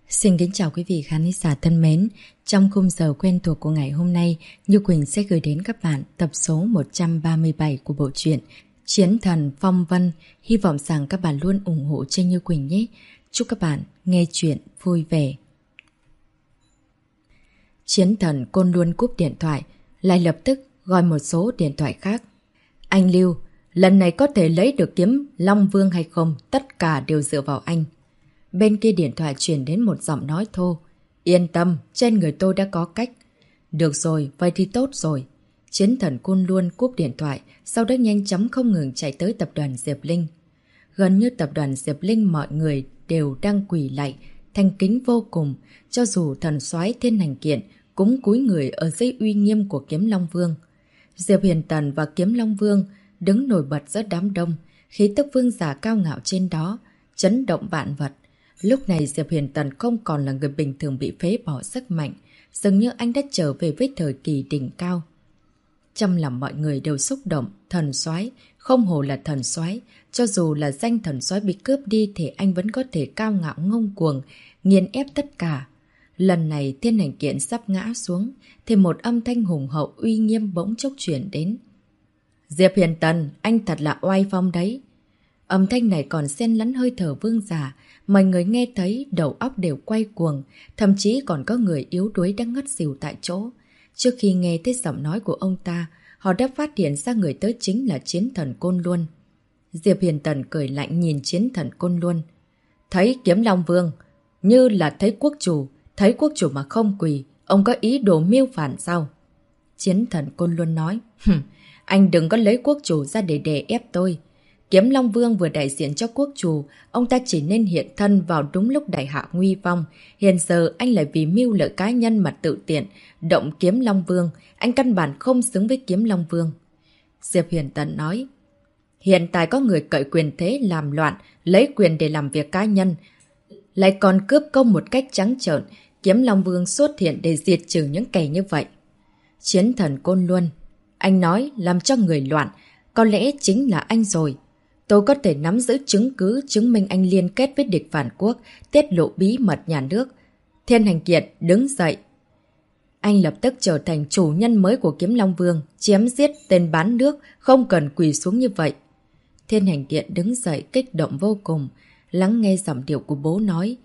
Xin kính chào quý vị khán giả thân mến. Trong khung giờ quen thuộc của ngày hôm nay, Như Quỳnh sẽ gửi đến các bạn tập số 137 của bộ truyện Chiến Thần Phong Vân. Hy vọng rằng các bạn luôn ủng hộ cho Như Quỳnh nhé. Chúc các bạn nghe chuyện vui vẻ. Chiến Thần Côn Luân cúp điện thoại, lại lập tức gọi một số điện thoại khác. Anh Lưu, lần này có thể lấy được kiếm Long Vương hay không, tất cả đều dựa vào anh. Bên kia điện thoại truyền đến một giọng nói thô. Yên tâm, trên người tôi đã có cách. Được rồi, vậy thì tốt rồi. Chiến Thần Côn Luân cúp điện thoại, sau đó nhanh chóng không ngừng chạy tới tập đoàn Diệp Linh. Gần như tập đoàn Diệp Linh mọi người đều đang quỳ lạy, thành kính vô cùng, cho dù thần soái Thiên Hành Kiện cũng cúi người ở dưới uy nghiêm của Kiếm Long Vương. Diệp Hiền Tần và Kiếm Long Vương đứng nổi bật giữa đám đông, khí tức vương giả cao ngạo trên đó, chấn động vạn vật. Lúc này Diệp Hiền Tần không còn là người bình thường bị phế bỏ sức mạnh, dường như anh đã trở về với thời kỳ đỉnh cao. Trong lòng mọi người đều xúc động, thần soái không hổ là thần soái, cho dù là danh thần soái bị cướp đi thì anh vẫn có thể cao ngạo ngông cuồng, nghiền ép tất cả. Lần này Thiên Hành Kiện sắp ngã xuống, thì một âm thanh hùng hậu uy nghiêm bỗng chốc chuyển đến. Diệp Hiền Tần, anh thật là oai phong đấy. Âm thanh này còn xen lẫn hơi thở vương giả, mọi người nghe thấy đầu óc đều quay cuồng, thậm chí còn có người yếu đuối đang ngất xỉu tại chỗ. Trước khi nghe thấy giọng nói của ông ta, họ đã phát hiện ra người tới chính là Chiến Thần Côn Luân. Diệp Hiền Tần cười lạnh nhìn Chiến Thần Côn Luân. Thấy Kiếm Long Vương, như là thấy quốc chủ mà không quỳ, ông có ý đồ mưu phản sao? Chiến Thần Côn Luân nói, anh đừng có lấy quốc chủ ra để đè ép tôi. Kiếm Long Vương vừa đại diện cho quốc chủ, ông ta chỉ nên hiện thân vào đúng lúc đại hạ nguy vong. Hiện giờ anh lại vì mưu lợi cá nhân mà tự tiện, động Kiếm Long Vương. Anh căn bản không xứng với Kiếm Long Vương. Diệp Hiền Tần nói, hiện tại có người cậy quyền thế làm loạn, lấy quyền để làm việc cá nhân, lại còn cướp công một cách trắng trợn. Kiếm Long Vương xuất hiện để diệt trừ những kẻ như vậy. Chiến Thần Côn Luân, anh nói làm cho người loạn, có lẽ chính là anh rồi. Tôi có thể nắm giữ chứng cứ chứng minh anh liên kết với địch phản quốc, tiết lộ bí mật nhà nước. Thiên Hành Kiện đứng dậy. Anh lập tức trở thành chủ nhân mới của Kiếm Long Vương, chém giết tên bán nước, không cần quỳ xuống như vậy. Thiên Hành Kiện đứng dậy kích động vô cùng, lắng nghe giọng điệu của bố nói.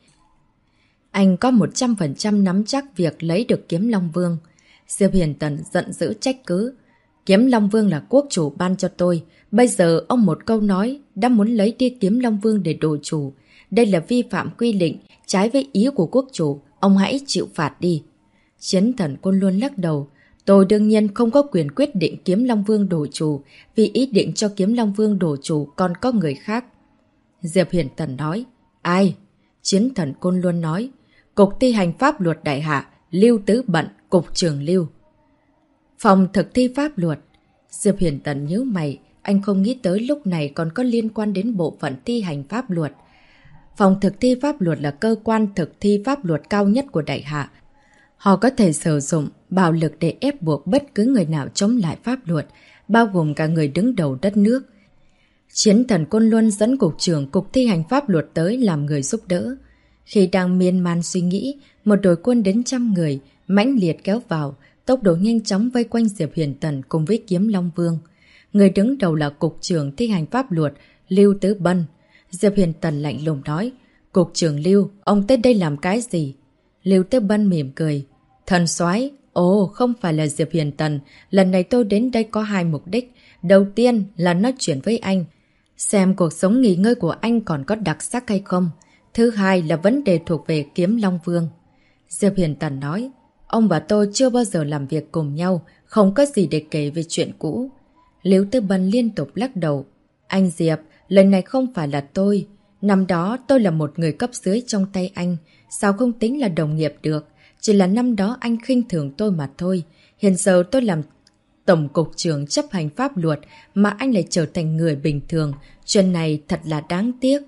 Anh có 100% nắm chắc việc lấy được Kiếm Long Vương. Diệp Hiền Tần giận dữ trách cứ. Kiếm Long Vương là quốc chủ ban cho tôi. Bây giờ ông một câu nói đã muốn lấy đi Kiếm Long Vương để đổi chủ. Đây là vi phạm quy định, trái với ý của quốc chủ. Ông hãy chịu phạt đi. Chiến Thần Côn Luân lắc đầu. Tôi đương nhiên không có quyền quyết định Kiếm Long Vương đổi chủ, vì ý định cho Kiếm Long Vương đổi chủ còn có người khác. Diệp Hiền Tần nói. Ai? Chiến Thần Côn Luân nói. Cục thi hành pháp luật đại hạ, Lưu Tứ Bận, Cục trưởng Lưu. Phòng thực thi pháp luật. Diệp Hiền Tần nhíu mày, anh không nghĩ tới lúc này còn có liên quan đến bộ phận thi hành pháp luật. Phòng thực thi pháp luật là cơ quan thực thi pháp luật cao nhất của đại hạ. Họ có thể sử dụng bạo lực để ép buộc bất cứ người nào chống lại pháp luật, bao gồm cả người đứng đầu đất nước. Chiến Thần Côn Luân dẫn cục trưởng cục thi hành pháp luật tới làm người giúp đỡ. Khi đang miên man suy nghĩ, một đội quân đến 100 người mãnh liệt kéo vào, tốc độ nhanh chóng vây quanh Diệp Hiền Tần cùng với Kiếm Long Vương. Người đứng đầu là cục trưởng thi hành pháp luật Lưu Tứ Bân. Diệp Hiền Tần lạnh lùng nói, Cục trưởng Lưu, ông tới đây làm cái gì? Lưu Tứ Bân mỉm cười. Thần soái, ồ, không phải là Diệp Hiền Tần, lần này tôi đến đây có hai mục đích. Đầu tiên là nói chuyện với anh, xem cuộc sống nghỉ ngơi của anh còn có đặc sắc hay không. Thứ hai là vấn đề thuộc về Kiếm Long Vương. Diệp Hiền Tần nói, ông và tôi chưa bao giờ làm việc cùng nhau, không có gì để kể về chuyện cũ. Liễu Tư Bân liên tục lắc đầu. Anh Diệp, lần này không phải là tôi. Năm đó tôi là một người cấp dưới trong tay anh, sao không tính là đồng nghiệp được. Chỉ là năm đó anh khinh thường tôi mà thôi. Hiện giờ tôi làm tổng cục trưởng chấp hành pháp luật mà anh lại trở thành người bình thường. Chuyện này thật là đáng tiếc.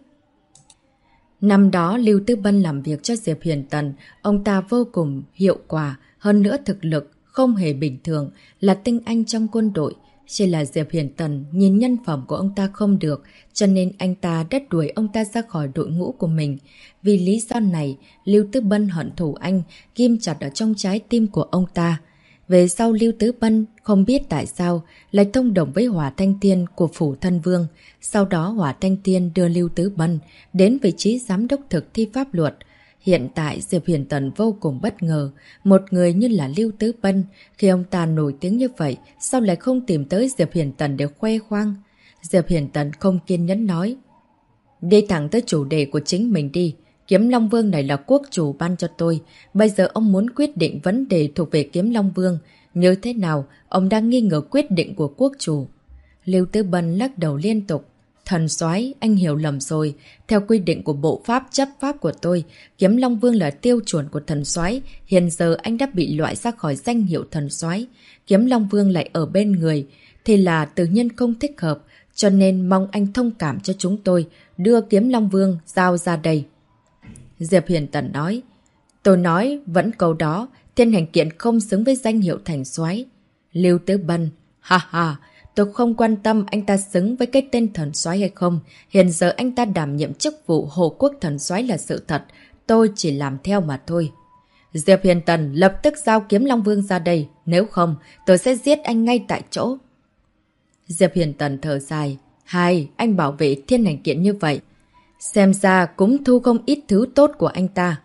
Năm đó Lưu Tư Bân làm việc cho Diệp Hiền Tần, ông ta vô cùng hiệu quả, hơn nữa thực lực không hề bình thường, là tinh anh trong quân đội, Chỉ là Diệp Hiển Tần nhìn nhân phẩm của ông ta không được, cho nên anh ta đã đuổi ông ta ra khỏi đội ngũ của mình. Vì lý do này, Lưu Tứ Bân hận thù anh, ghim chặt ở trong trái tim của ông ta. Về sau Lưu Tứ Bân không biết tại sao lại thông đồng với Hỏa Thanh Tiên của Phủ Thân Vương. Sau đó Hỏa Thanh Tiên đưa Lưu Tứ Bân đến vị trí giám đốc thực thi pháp luật. Hiện tại Diệp Hiển Tần vô cùng bất ngờ, một người như là Lưu Tứ Bân, khi ông ta nổi tiếng như vậy, sao lại không tìm tới Diệp Hiển Tần để khoe khoang? Diệp Hiển Tần không kiên nhẫn nói, đi thẳng tới chủ đề của chính mình đi, Kiếm Long Vương này là quốc chủ ban cho tôi, bây giờ ông muốn quyết định vấn đề thuộc về Kiếm Long Vương, như thế nào, ông đang nghi ngờ quyết định của quốc chủ. Lưu Tứ Bân lắc đầu liên tục. Thần soái, anh hiểu lầm rồi. Theo quy định của bộ pháp chấp pháp của tôi, Kiếm Long Vương là tiêu chuẩn của thần soái. Hiện giờ anh đã bị loại ra khỏi danh hiệu thần soái. Kiếm Long Vương lại ở bên người, thì là tự nhiên không thích hợp. Cho nên mong anh thông cảm cho chúng tôi, đưa Kiếm Long Vương giao ra đây. Diệp Hiển Tần nói, tôi nói vẫn câu đó, Thiên Hành Kiện không xứng với danh hiệu thành soái. Lưu Tứ Bân, ha ha, tôi không quan tâm anh ta xứng với cái tên thần soái hay không. Hiện giờ anh ta đảm nhiệm chức vụ Hồ Quốc thần soái là sự thật. Tôi chỉ làm theo mà thôi. Diệp Hiển Tần lập tức giao Kiếm Long Vương ra đây. Nếu không, tôi sẽ giết anh ngay tại chỗ. Diệp Hiển Tần thở dài. Hai, anh bảo vệ Thiên Hành Kiện như vậy. Xem ra cũng thu không ít thứ tốt của anh ta.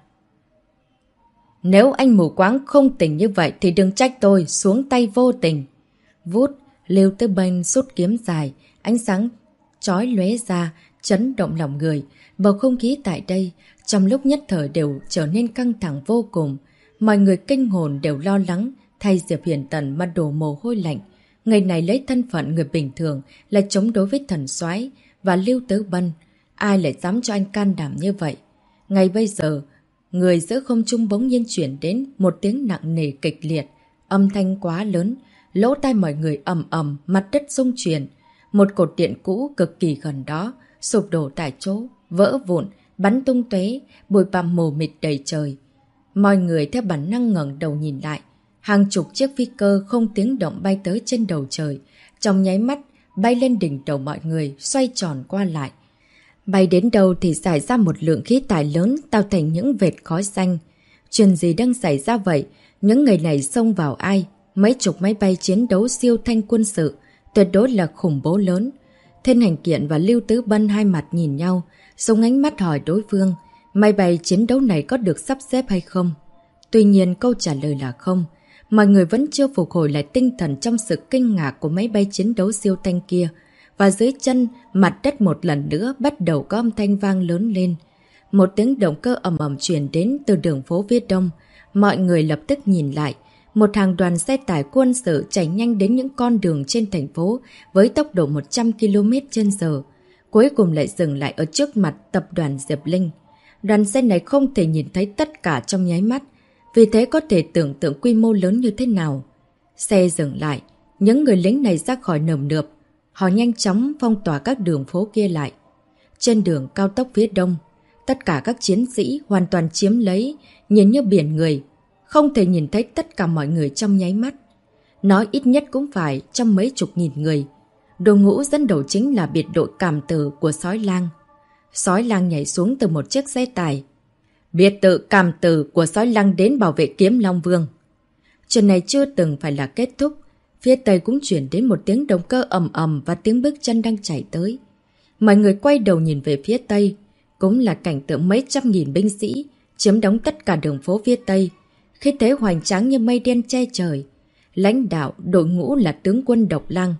Nếu anh mù quáng không tỉnh như vậy thì đừng trách tôi xuống tay vô tình. Vút, Lưu Tứ Bân rút kiếm dài, ánh sáng chói lóe ra, chấn động lòng người. Bầu không khí tại đây, trong lúc nhất thời đều trở nên căng thẳng vô cùng. Mọi người kinh hồn đều lo lắng, thay Diệp Hiển Tần mà đổ mồ hôi lạnh. Người này lấy thân phận người bình thường, là chống đối với thần soái và Lưu Tứ Bân. Ai lại dám cho anh can đảm như vậy? Ngay bây giờ, người giữa không trung bỗng nhiên chuyển đến một tiếng nặng nề kịch liệt, âm thanh quá lớn. Lỗ tai mọi người ầm ầm, mặt đất rung chuyển. Một cột điện cũ cực kỳ gần đó, sụp đổ tại chỗ, vỡ vụn, bắn tung tóe, bụi bặm mù mịt đầy trời. Mọi người theo bản năng ngẩng đầu nhìn lại. Hàng chục chiếc phi cơ không tiếng động bay tới trên đầu trời. Trong nháy mắt, bay lên đỉnh đầu mọi người, xoay tròn qua lại. Bay đến đâu thì xảy ra một lượng khí tải lớn tạo thành những vệt khói xanh. Chuyện gì đang xảy ra vậy? Những người này xông vào ai? Mấy chục máy bay chiến đấu siêu thanh quân sự, tuyệt đối là khủng bố lớn. Thiên Hành Kiện và Lưu Tứ Bân hai mặt nhìn nhau, dùng ánh mắt hỏi đối phương, máy bay chiến đấu này có được sắp xếp hay không? Tuy nhiên câu trả lời là không. Mọi người vẫn chưa phục hồi lại tinh thần trong sự kinh ngạc của máy bay chiến đấu siêu thanh kia. Và dưới chân, mặt đất một lần nữa bắt đầu có âm thanh vang lớn lên. Một tiếng động cơ ầm ầm truyền đến từ đường phố phía đông. Mọi người lập tức nhìn lại. Một hàng đoàn xe tải quân sự chạy nhanh đến những con đường trên thành phố với tốc độ 100 km/h. Cuối cùng lại dừng lại ở trước mặt tập đoàn Diệp Linh. Đoàn xe này không thể nhìn thấy tất cả trong nháy mắt, vì thế có thể tưởng tượng quy mô lớn như thế nào. Xe dừng lại, những người lính này ra khỏi nườm nượp. Họ nhanh chóng phong tỏa các đường phố kia lại. Trên đường cao tốc phía đông, tất cả các chiến sĩ hoàn toàn chiếm lấy, nhìn như biển người. Không thể nhìn thấy tất cả mọi người trong nháy mắt. Nói ít nhất cũng phải trong mấy chục nghìn người. Đội ngũ dẫn đầu chính là biệt đội cảm tử của Sói Lang. Sói Lang nhảy xuống từ một chiếc xe tải. Biệt tự cảm tử của Sói Lang đến bảo vệ Kiếm Long Vương. Chuyện này chưa từng phải là kết thúc. Phía tây cũng chuyển đến một tiếng động cơ ầm ầm và tiếng bước chân đang chạy tới. Mọi người quay đầu nhìn về phía tây. Cũng là cảnh tượng mấy trăm nghìn binh sĩ chiếm đóng tất cả đường phố phía tây. Khi thế hoành tráng như mây đen che trời. Lãnh đạo đội ngũ là tướng quân Độc Lang.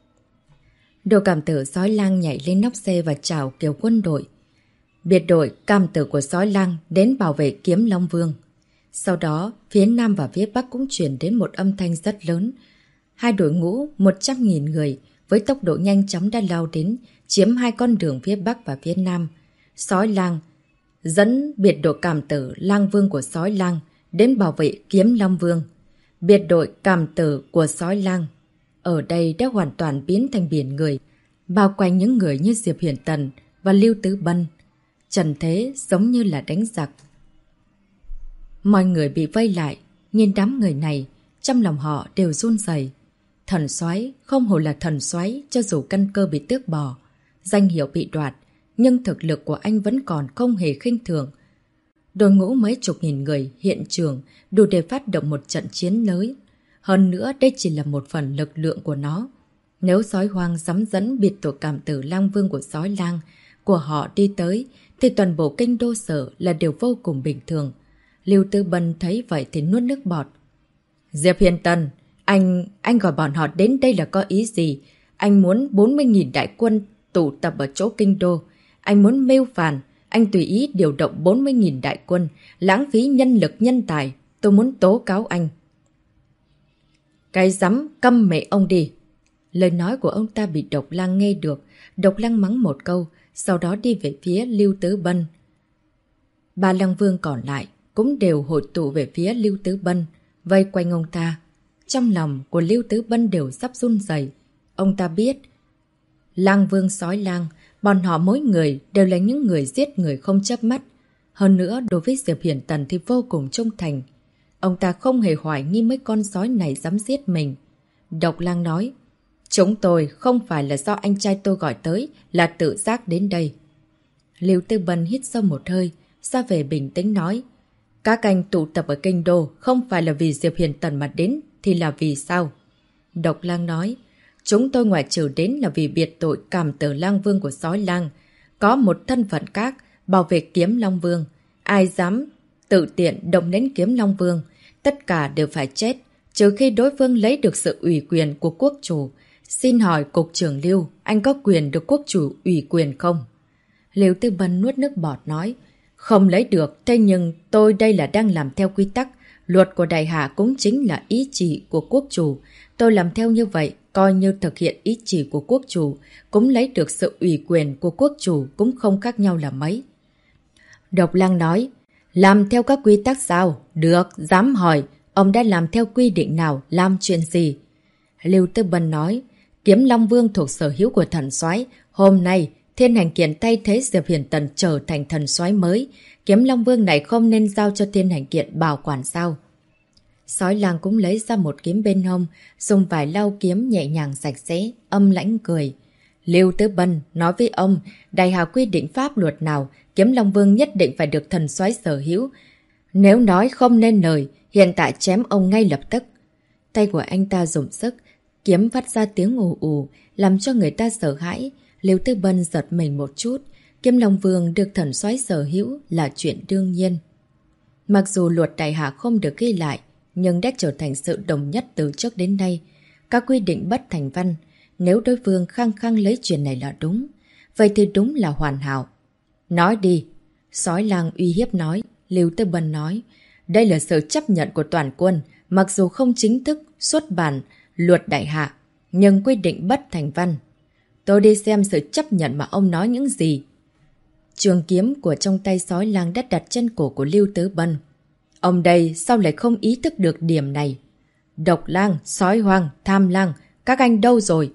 Đội cảm tử Sói Lang nhảy lên nóc xe và chào kiểu quân đội. Biệt đội cảm tử của Sói Lang đến bảo vệ Kiếm Long Vương. Sau đó, phía Nam và phía Bắc cũng chuyển đến một âm thanh rất lớn. Hai đội ngũ 100.000 người với tốc độ nhanh chóng đã lao đến, chiếm hai con đường phía Bắc và phía Nam. Sói Lang dẫn biệt đội cảm tử Lang Vương của Sói Lang đến bảo vệ Kiếm Long Vương. Biệt đội cảm tử của Sói Lang ở đây đã hoàn toàn biến thành biển người, bao quanh những người như Diệp Hiển Tần và Lưu Tứ Bân. Trần thế giống như là đánh giặc. Mọi người bị vây lại, nhìn đám người này, trong lòng họ đều run rẩy. Thần soái không hổ là thần soái, cho dù căn cơ bị tước bỏ, danh hiệu bị đoạt, nhưng thực lực của anh vẫn còn không hề khinh thường. Đội ngũ mấy chục nghìn người hiện trường đủ để phát động một trận chiến lớn. Hơn nữa đây chỉ là một phần lực lượng của nó. Nếu sói hoang dám dẫn biệt tổ cảm tử lang vương của sói lang của họ đi tới, thì toàn bộ kinh đô sở là điều vô cùng bình thường. Lưu Tư Bân thấy vậy thì nuốt nước bọt. Diệp Hiền Tần, anh gọi bọn họ đến đây là có ý gì? Anh muốn 40.000 đại quân tụ tập ở chỗ kinh đô. Anh muốn mưu phản. Anh tùy ý điều động 40.000 đại quân, lãng phí nhân lực nhân tài. Tôi muốn tố cáo anh. Cái rắm, câm mẹ ông đi. Lời nói của ông ta bị Độc Lang nghe được. Độc Lang mắng một câu, sau đó đi về phía Lưu Tứ Bân. Ba lang vương còn lại cũng đều hội tụ về phía Lưu Tứ Bân, vây quanh ông ta. Trong lòng của Lưu Tứ Bân đều sắp run rẩy. Ông ta biết, lang vương sói lang, bọn họ mỗi người đều là những người giết người không chớp mắt. Hơn nữa, đối với Diệp Hiển Tần thì vô cùng trung thành. Ông ta không hề hoài nghi mấy con sói này dám giết mình. Độc Lang nói, chúng tôi không phải là do anh trai tôi gọi tới, là tự giác đến đây. Lưu Tư Bân hít sâu một hơi, ra về bình tĩnh nói, các anh tụ tập ở kinh đô không phải là vì Diệp Hiền Tần mà đến, thì là vì sao? Độc Lang nói, chúng tôi ngoại trừ đến là vì biệt tội cảm tử lang vương của sói lang. Có một thân phận khác, bảo vệ kiếm Long Vương. Ai dám tự tiện động đến kiếm Long Vương, tất cả đều phải chết, trừ khi đối phương lấy được sự ủy quyền của quốc chủ. Xin hỏi cục trưởng Lưu, anh có quyền được quốc chủ ủy quyền không? Lưu Tư Bân nuốt nước bọt nói, không lấy được, thế nhưng tôi đây là đang làm theo quy tắc. Luật của Đại Hạ cũng chính là ý chỉ của quốc chủ. Tôi làm theo như vậy, coi như thực hiện ý chỉ của quốc chủ, cũng lấy được sự ủy quyền của quốc chủ cũng không khác nhau là mấy. Độc Lang nói, làm theo các quy tắc sao? Được, dám hỏi, ông đã làm theo quy định nào, làm chuyện gì? Lưu Tư Bân nói, kiếm Long Vương thuộc sở hữu của thần soái. Hôm nay, Thiên Hành Kiện thay thế Diệp Hiển Tần trở thành thần soái mới. Kiếm Long Vương này không nên giao cho Thiên Hành Kiện bảo quản sao? Sói lang cũng lấy ra một kiếm bên hông, dùng vải lau kiếm nhẹ nhàng sạch sẽ, âm lãnh cười. Lưu Tư Bân nói với ông, Đại Hạ quy định pháp luật nào, kiếm Long Vương nhất định phải được thần soái sở hữu. Nếu nói không nên lời, hiện tại chém ông ngay lập tức. Tay của anh ta dùng sức, kiếm phát ra tiếng ù ù, làm cho người ta sợ hãi. Lưu Tư Bân giật mình một chút, kiếm Long Vương được thần soái sở hữu là chuyện đương nhiên. Mặc dù luật Đại Hạ không được ghi lại, nhưng đã trở thành sự đồng nhất từ trước đến nay. Các quy định bất thành văn, nếu đối phương khăng khăng lấy chuyện này là đúng, vậy thì đúng là hoàn hảo. Nói đi, sói lang uy hiếp nói. Lưu Tư Bân nói, đây là sự chấp nhận của toàn quân, mặc dù không chính thức xuất bản luật Đại Hạ, nhưng quy định bất thành văn. Tôi đi xem sự chấp nhận mà ông nói những gì. Trường kiếm của trong tay sói lang đã đặt trên cổ của Lưu Tứ Bân. Ông đây sao lại không ý thức được điểm này? Độc Lang, sói hoang, tham lang, các anh đâu rồi?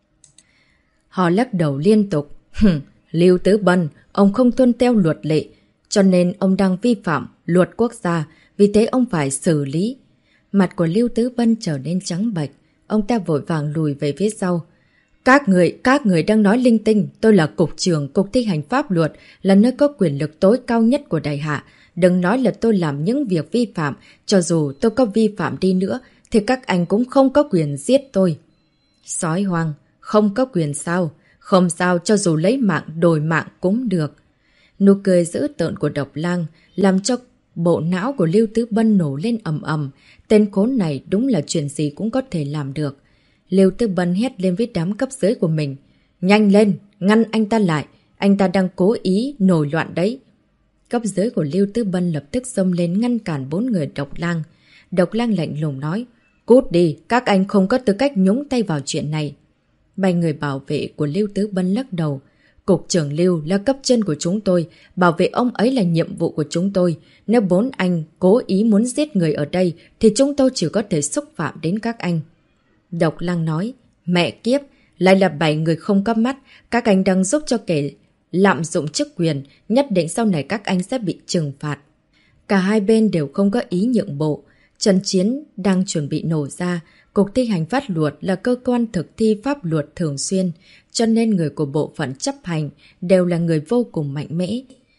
Họ lắc đầu liên tục. Lưu Tứ Bân, ông không tuân theo luật lệ, cho nên ông đang vi phạm luật quốc gia, vì thế ông phải xử lý. Mặt của Lưu Tứ Bân trở nên trắng bệch, ông ta vội vàng lùi về phía sau. Các người đang nói linh tinh, tôi là cục trưởng cục thi hành pháp luật, là nơi có quyền lực tối cao nhất của Đại Hạ. Đừng nói là tôi làm những việc vi phạm, cho dù tôi có vi phạm đi nữa, thì các anh cũng không có quyền giết tôi. Sói hoang, không có quyền sao? Không sao, cho dù lấy mạng đổi mạng cũng được. Nụ cười dữ tợn của Độc Lang làm cho bộ não của Lưu Tứ Bân nổ lên ầm ầm. Tên khốn này đúng là chuyện gì cũng có thể làm được. Lưu Tư Bân hét lên với đám cấp dưới của mình. Nhanh lên, ngăn anh ta lại. Anh ta đang cố ý nổi loạn đấy. Cấp dưới của Lưu Tư Bân lập tức xông lên ngăn cản 4 người Độc Lang. Độc Lang lạnh lùng nói. Cút đi, các anh không có tư cách nhúng tay vào chuyện này. 7 người bảo vệ của Lưu Tứ Bân lắc đầu. Cục trưởng Lưu là cấp trên của chúng tôi. Bảo vệ ông ấy là nhiệm vụ của chúng tôi. Nếu 4 anh cố ý muốn giết người ở đây, thì chúng tôi chỉ có thể xúc phạm đến các anh. Độc Lang nói, mẹ kiếp, lại là 7 người không có mắt, các anh đang giúp cho kẻ lạm dụng chức quyền, nhất định sau này các anh sẽ bị trừng phạt. Cả hai bên đều không có ý nhượng bộ, Trận chiến đang chuẩn bị nổ ra. Cục thi hành pháp luật là cơ quan thực thi pháp luật thường xuyên, cho nên người của bộ phận chấp hành đều là người vô cùng mạnh mẽ.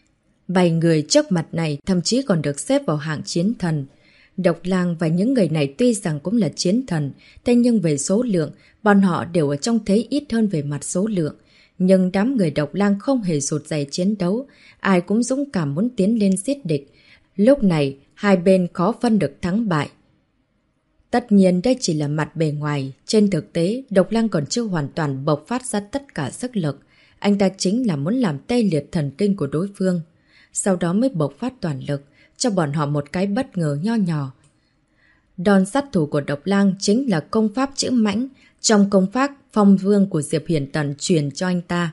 7 người trước mặt này thậm chí còn được xếp vào hạng chiến thần. Độc Lang và những người này tuy rằng cũng là chiến thần, thế nhưng về số lượng, bọn họ đều ở trong thế ít hơn về mặt số lượng. Nhưng đám người Độc Lang không hề sụt dày chiến đấu, ai cũng dũng cảm muốn tiến lên giết địch. Lúc này, hai bên khó phân được thắng bại. Tất nhiên đây chỉ là mặt bề ngoài, trên thực tế Độc Lang còn chưa hoàn toàn bộc phát ra tất cả sức lực. Anh ta chính là muốn làm tê liệt thần kinh của đối phương, sau đó mới bộc phát toàn lực, cho bọn họ một cái bất ngờ nho nhỏ. Đòn sát thủ của Độc Lang chính là công pháp chữ mãnh, trong công pháp phong vương của Diệp Hiển Tần truyền cho anh ta.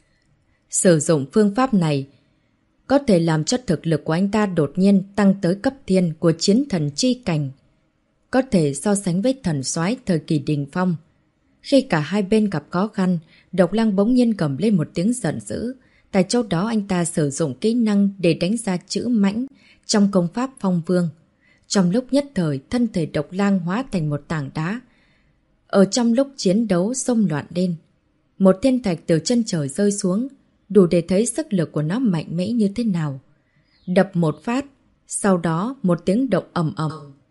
Sử dụng phương pháp này có thể làm cho thực lực của anh ta đột nhiên tăng tới cấp thiên của chiến thần chi cảnh, có thể so sánh với thần soái thời kỳ đỉnh phong. Khi cả hai bên gặp khó khăn, Độc Lang bỗng nhiên cầm lên một tiếng giận dữ. Tại chỗ đó anh ta sử dụng kỹ năng để đánh ra chữ mãnh trong công pháp phong vương. Trong lúc nhất thời, thân thể Độc Lang hóa thành một tảng đá. Ở trong lúc chiến đấu xông loạn lên, một thiên thạch từ chân trời rơi xuống, đủ để thấy sức lực của nó mạnh mẽ như thế nào. Đập một phát, sau đó một tiếng động ầm ầm.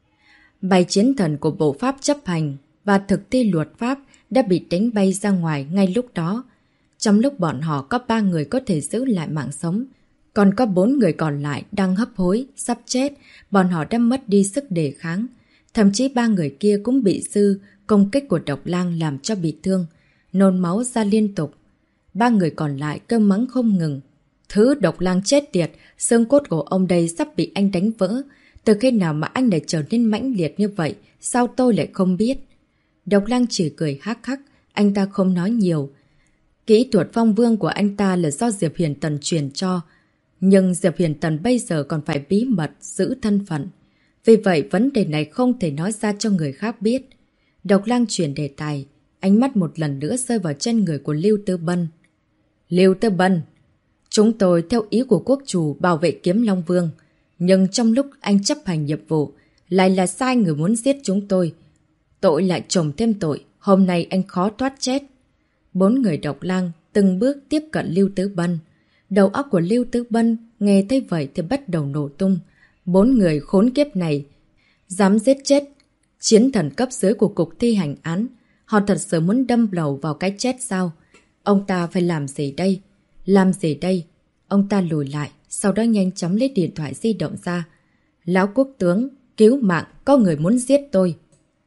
7 chiến thần của bộ pháp chấp hành và thực thi luật pháp đã bị đánh bay ra ngoài ngay lúc đó. Trong lúc bọn họ có 3 người có thể giữ lại mạng sống, còn có 4 người còn lại đang hấp hối, sắp chết, bọn họ đã mất đi sức đề kháng. Thậm chí 3 người kia cũng bị dư công kích của Độc Lang làm cho bị thương, nôn máu ra liên tục. 3 người còn lại cơm mắng không ngừng. Thứ Độc Lang chết tiệt, xương cốt của ông đây sắp bị anh đánh vỡ. Từ khi nào mà anh lại trở nên mãnh liệt như vậy, sao tôi lại không biết? Độc Lang chỉ cười hắc hắc, anh ta không nói nhiều. Kỹ thuật phong vương của anh ta là do Diệp Hiển Tần truyền cho, nhưng Diệp Hiển Tần bây giờ còn phải bí mật giữ thân phận. Vì vậy vấn đề này không thể nói ra cho người khác biết. Độc Lang chuyển đề tài, ánh mắt một lần nữa rơi vào trên người của Lưu Tư Bân. Lưu Tư Bân, chúng tôi theo ý của quốc chủ bảo vệ kiếm Long Vương, nhưng trong lúc anh chấp hành nhiệm vụ, lại là sai người muốn giết chúng tôi. Tội lại chồng thêm tội, hôm nay anh khó thoát chết. 4 người Độc Lang từng bước tiếp cận Lưu Tứ Bân. Đầu óc của Lưu Tứ Bân nghe thấy vậy thì bắt đầu nổ tung. 4 người khốn kiếp này dám giết chết chiến thần cấp dưới của cục thi hành án. Họ thật sự muốn đâm đầu vào cái chết sao? Ông ta phải làm gì đây? Làm gì đây? Ông ta lùi lại, sau đó nhanh chóng lấy điện thoại di động ra. Lão quốc tướng, cứu mạng, có người muốn giết tôi.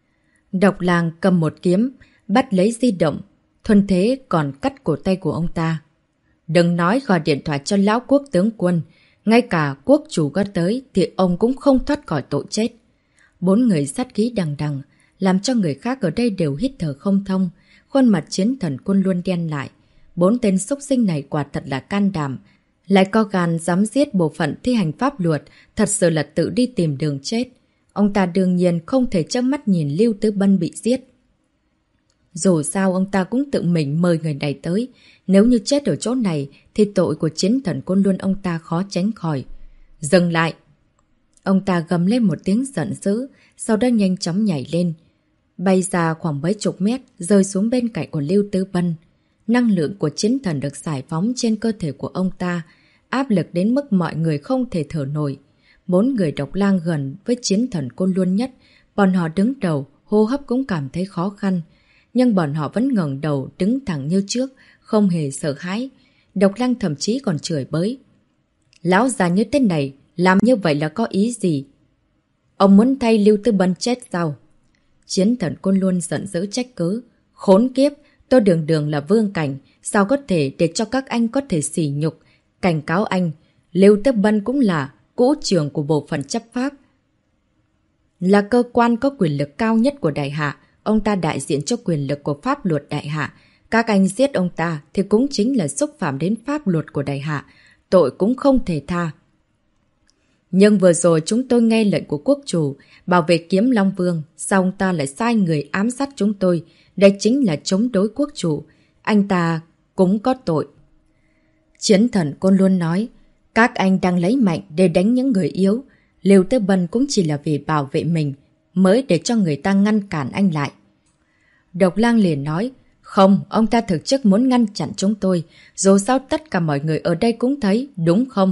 Độc Lang cầm một kiếm, bắt lấy di động, thuần thế còn cắt cổ tay của ông ta. Đừng nói gọi điện thoại cho lão quốc tướng quân, ngay cả quốc chủ có tới thì ông cũng không thoát khỏi tội chết. 4 người sát khí đằng đằng, làm cho người khác ở đây đều hít thở không thông, khuôn mặt chiến thần quân luôn đen lại. 4 tên xúc sinh này quả thật là can đảm, lại có gan dám giết bộ phận thi hành pháp luật, thật sự là tự đi tìm đường chết. Ông ta đương nhiên không thể chớp mắt nhìn Lưu Tứ Bân bị giết. Dù sao ông ta cũng tự mình mời người này tới, nếu như chết ở chỗ này thì tội của chiến thần côn luân ông ta khó tránh khỏi. Dừng lại! Ông ta gầm lên một tiếng giận dữ, sau đó nhanh chóng nhảy lên, bay ra khoảng mấy chục mét, rơi xuống bên cạnh của Lưu Tứ Bân. Năng lượng của chiến thần được giải phóng trên cơ thể của ông ta, áp lực đến mức mọi người không thể thở nổi. 4 người Độc Lang gần với chiến thần côn luân nhất, bọn họ đứng đầu, hô hấp cũng cảm thấy khó khăn. Nhưng bọn họ vẫn ngẩng đầu, đứng thẳng như trước, không hề sợ hãi. Độc Lang thậm chí còn chửi bới. Lão già như thế này, làm như vậy là có ý gì? Ông muốn thay Lưu Tư Bân chết sao? Chiến thần côn luân giận dữ trách cứ. Khốn kiếp, tôi đường đường là vương cảnh, sao có thể để cho các anh có thể sỉ nhục? Cảnh cáo anh, Lưu Tư Bân cũng là cũ trưởng của bộ phận chấp pháp, là cơ quan có quyền lực cao nhất của đại hạ. Ông ta đại diện cho quyền lực của pháp luật đại hạ. Các anh giết ông ta thì cũng chính là xúc phạm đến pháp luật của đại hạ. Tội cũng không thể tha. Nhưng vừa rồi chúng tôi nghe lệnh của quốc chủ bảo vệ kiếm Long Vương. Sao ông ta lại sai người ám sát chúng tôi? Đây chính là chống đối quốc chủ. Anh ta cũng có tội. Chiến thần Côn luôn nói, các anh đang lấy mạnh để đánh những người yếu. Lưu Tư Bân cũng chỉ là vì bảo vệ mình, mới để cho người ta ngăn cản anh lại. Độc Lang liền nói, không, ông ta thực chất muốn ngăn chặn chúng tôi, dù sao tất cả mọi người ở đây cũng thấy, đúng không?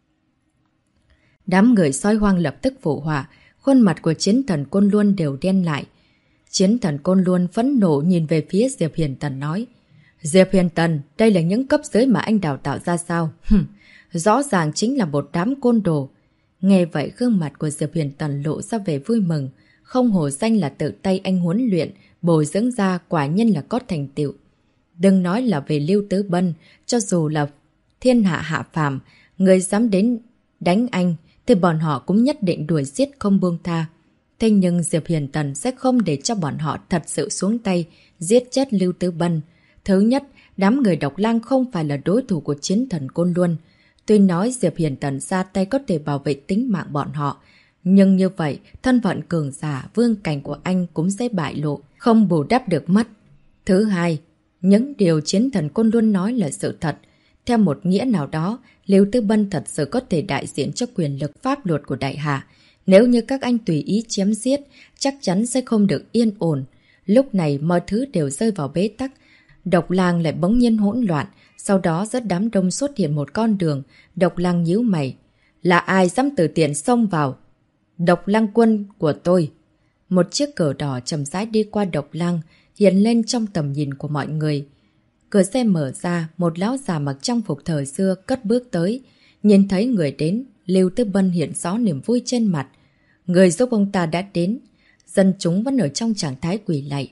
Đám người sói hoang lập tức phụ họa, khuôn mặt của chiến thần Côn Luân đều đen lại. Chiến thần Côn Luân phẫn nộ nhìn về phía Diệp Hiền Tần nói, Diệp Hiền Tần, đây là những cấp dưới mà anh đào tạo ra sao? Rõ ràng chính là một đám côn đồ. Nghe vậy gương mặt của Diệp Hiền Tần lộ ra vẻ vui mừng, không hổ danh là tự tay anh huấn luyện, bồi dưỡng ra quả nhân là có thành tựu. Đừng nói là về Lưu Tứ Bân, cho dù là thiên hạ hạ phàm, người dám đến đánh anh, thì bọn họ cũng nhất định đuổi giết không buông tha. Thế nhưng Diệp Hiền Tần sẽ không để cho bọn họ thật sự xuống tay, giết chết Lưu Tứ Bân. Thứ nhất, đám người Độc Lang không phải là đối thủ của chiến thần Côn Luân. Tuy nói Diệp Hiền Tần ra tay có thể bảo vệ tính mạng bọn họ, nhưng như vậy, thân phận cường giả vương cảnh của anh cũng sẽ bại lộ, không bù đắp được mất. Thứ hai, những điều chiến thần Côn Luân nói là sự thật. Theo một nghĩa nào đó, Lưu Tư Bân thật sự có thể đại diện cho quyền lực pháp luật của Đại Hạ. Nếu như các anh tùy ý chém giết, chắc chắn sẽ không được yên ổn. Lúc này mọi thứ đều rơi vào bế tắc. Độc Lang lại bỗng nhiên hỗn loạn, sau đó rất đám đông xuất hiện một con đường. Độc Lang nhíu mày. Là ai dám từ tiện xông vào? Độc Lang quân của tôi. Một chiếc cờ đỏ chậm rãi đi qua Độc Lang, hiện lên trong tầm nhìn của mọi người. Cửa xe mở ra, một lão già mặc trang phục thời xưa cất bước tới. Nhìn thấy người đến, Lưu Tư Bân hiện rõ niềm vui trên mặt. Người giúp ông ta đã đến. Dân chúng vẫn ở trong trạng thái quỳ lạy.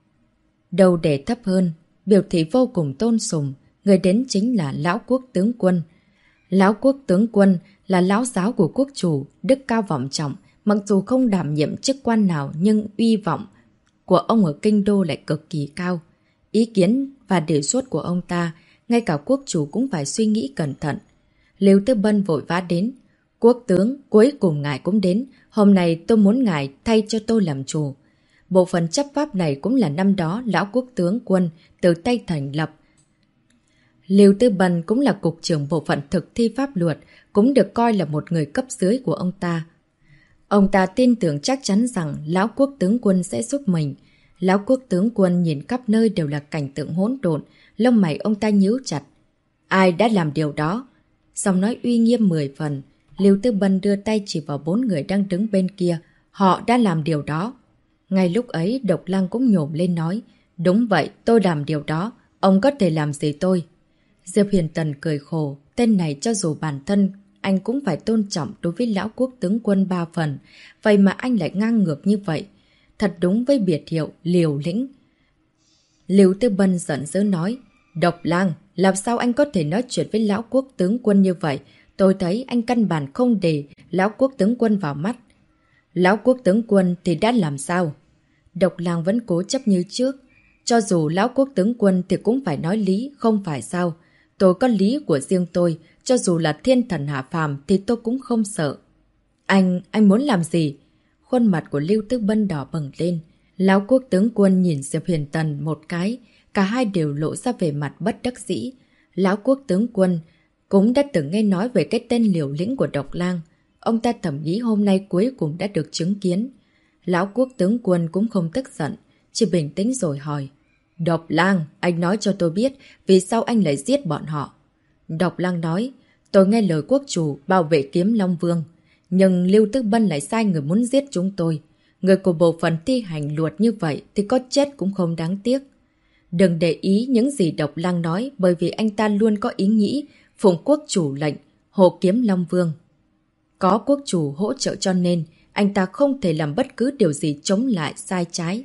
Đầu để thấp hơn, biểu thị vô cùng tôn sùng. Người đến chính là Lão Quốc Tướng Quân. Lão Quốc Tướng Quân là lão giáo của quốc chủ, đức cao vọng trọng. Mặc dù không đảm nhiệm chức quan nào nhưng uy vọng của ông ở kinh đô lại cực kỳ cao. Ý kiến và đề xuất của ông ta, ngay cả quốc chủ cũng phải suy nghĩ cẩn thận. Lưu Tư Bân vội vã đến. Quốc tướng, cuối cùng ngài cũng đến. Hôm nay tôi muốn ngài thay cho tôi làm chủ. Bộ phận chấp pháp này cũng là năm đó Lão Quốc Tướng Quân từ tay thành lập. Lưu Tư Bân cũng là cục trưởng bộ phận thực thi pháp luật, cũng được coi là một người cấp dưới của ông ta. Ông ta tin tưởng chắc chắn rằng Lão Quốc Tướng Quân sẽ giúp mình. Lão Quốc Tướng Quân nhìn khắp nơi đều là cảnh tượng hỗn độn, lông mày ông ta nhíu chặt. Ai đã làm điều đó? Giọng nói uy nghiêm 10 phần. Lưu Tư Bân đưa tay chỉ vào 4 người đang đứng bên kia. Họ đã làm điều đó. Ngay lúc ấy, Độc Lang cũng nhổm lên nói. Đúng vậy, tôi làm điều đó. Ông có thể làm gì tôi? Diệp Hiền Tần cười khổ. Tên này cho dù bản thân, anh cũng phải tôn trọng đối với Lão Quốc Tướng Quân 3 phần. Vậy mà anh lại ngang ngược như vậy. Thật đúng với biệt hiệu liều lĩnh. Lưu Tư Bân giận dữ nói. Độc Lang, làm sao anh có thể nói chuyện với Lão Quốc Tướng Quân như vậy? Tôi thấy anh căn bản không để Lão Quốc Tướng Quân vào mắt. Lão Quốc Tướng Quân thì đã làm sao? Độc Lang vẫn cố chấp như trước. Cho dù Lão Quốc Tướng Quân thì cũng phải nói lý, không phải sao? Tôi có lý của riêng tôi, cho dù là thiên thần hạ phàm thì tôi cũng không sợ. Anh muốn làm gì? Khuôn mặt của Lưu Tư Bân đỏ bừng lên. Lão Quốc Tướng Quân nhìn Diệp Hiền Tần một cái, cả hai đều lộ ra vẻ mặt bất đắc dĩ. Lão Quốc Tướng Quân cũng đã từng nghe nói về cái tên liều lĩnh của Độc Lang. Ông ta thầm nghĩ hôm nay cuối cùng đã được chứng kiến. Lão Quốc Tướng Quân cũng không tức giận, chỉ bình tĩnh rồi hỏi. Độc Lang, anh nói cho tôi biết vì sao anh lại giết bọn họ. Độc Lang nói, tôi nghe lời quốc chủ bảo vệ kiếm Long Vương. Nhưng Lưu Tư Bân lại sai người muốn giết chúng tôi. Người của bộ phận thi hành luật như vậy thì có chết cũng không đáng tiếc. Đừng để ý những gì Độc Lang nói bởi vì anh ta luôn có ý nghĩ phụng quốc chủ lệnh, hộ kiếm Long Vương. Có quốc chủ hỗ trợ cho nên anh ta không thể làm bất cứ điều gì chống lại sai trái.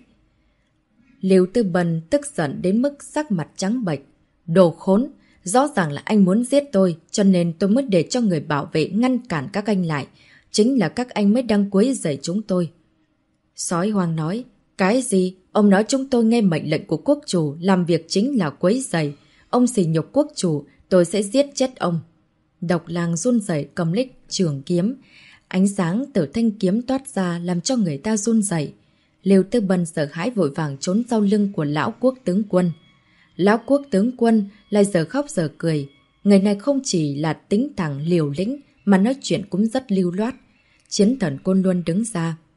Lưu Tư Bân tức giận đến mức sắc mặt trắng bệch. Đồ khốn! Rõ ràng là anh muốn giết tôi, cho nên tôi mới để cho người bảo vệ ngăn cản các anh lại. Chính là các anh mới đang quấy rầy chúng tôi. Sói hoang nói, cái gì? Ông nói chúng tôi nghe mệnh lệnh của quốc chủ, làm việc chính là quấy rầy. Ông sỉ nhục quốc chủ, tôi sẽ giết chết ông. Độc Lang run rẩy cầm lấy trường kiếm. Ánh sáng từ thanh kiếm toát ra làm cho người ta run rẩy. Lưu Tư Bân sợ hãi vội vàng trốn sau lưng của Lão Quốc Tướng Quân. Lão Quốc Tướng Quân lại giờ khóc giờ cười. Người này không chỉ là tính thẳng liều lĩnh mà nói chuyện cũng rất lưu loát. Chiến thần Côn Luân đứng ra.